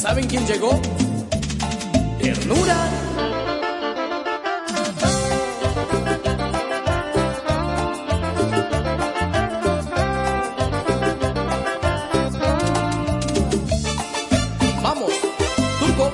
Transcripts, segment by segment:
¿Saben quién llegó? Ternura. Vamos, Turco.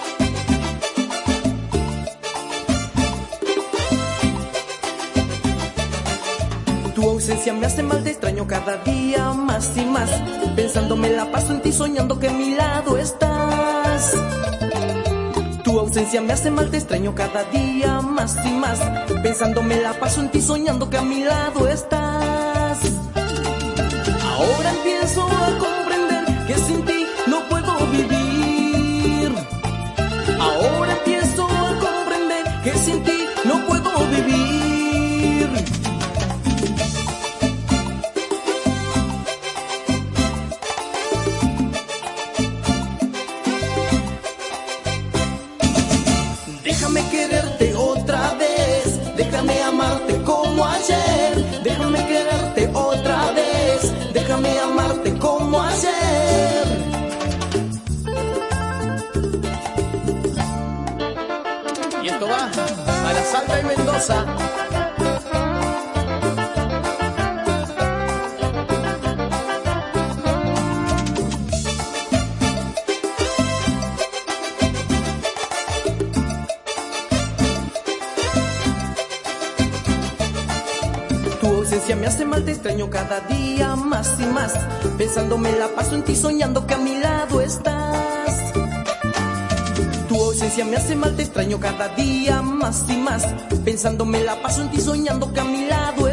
Tu ausencia me hace mal, te extraño cada día más y más. Pensándome la paso en ti, soñando que a mi lado estás. Tu ausencia me hace mal, te extraño cada día más y más. Pensándome la paso en ti, soñando que a mi lado estás. Ahora empiezo a comprender que sin ti no puedo vivir. Ahora empiezo a comprender que sin ti no puedo vivir. Déjame quererte otra vez, déjame amarte como ayer. Déjame quererte otra vez, déjame amarte como ayer. Y esto va para Salta y Mendoza. Tu ausencia me hace mal, te extraño cada día más y más. Pensándome la paso en ti, soñando que a mi lado estás. Tu ausencia me hace mal, te extraño cada día más y más. Pensándome la paso en ti, soñando que a mi lado estás.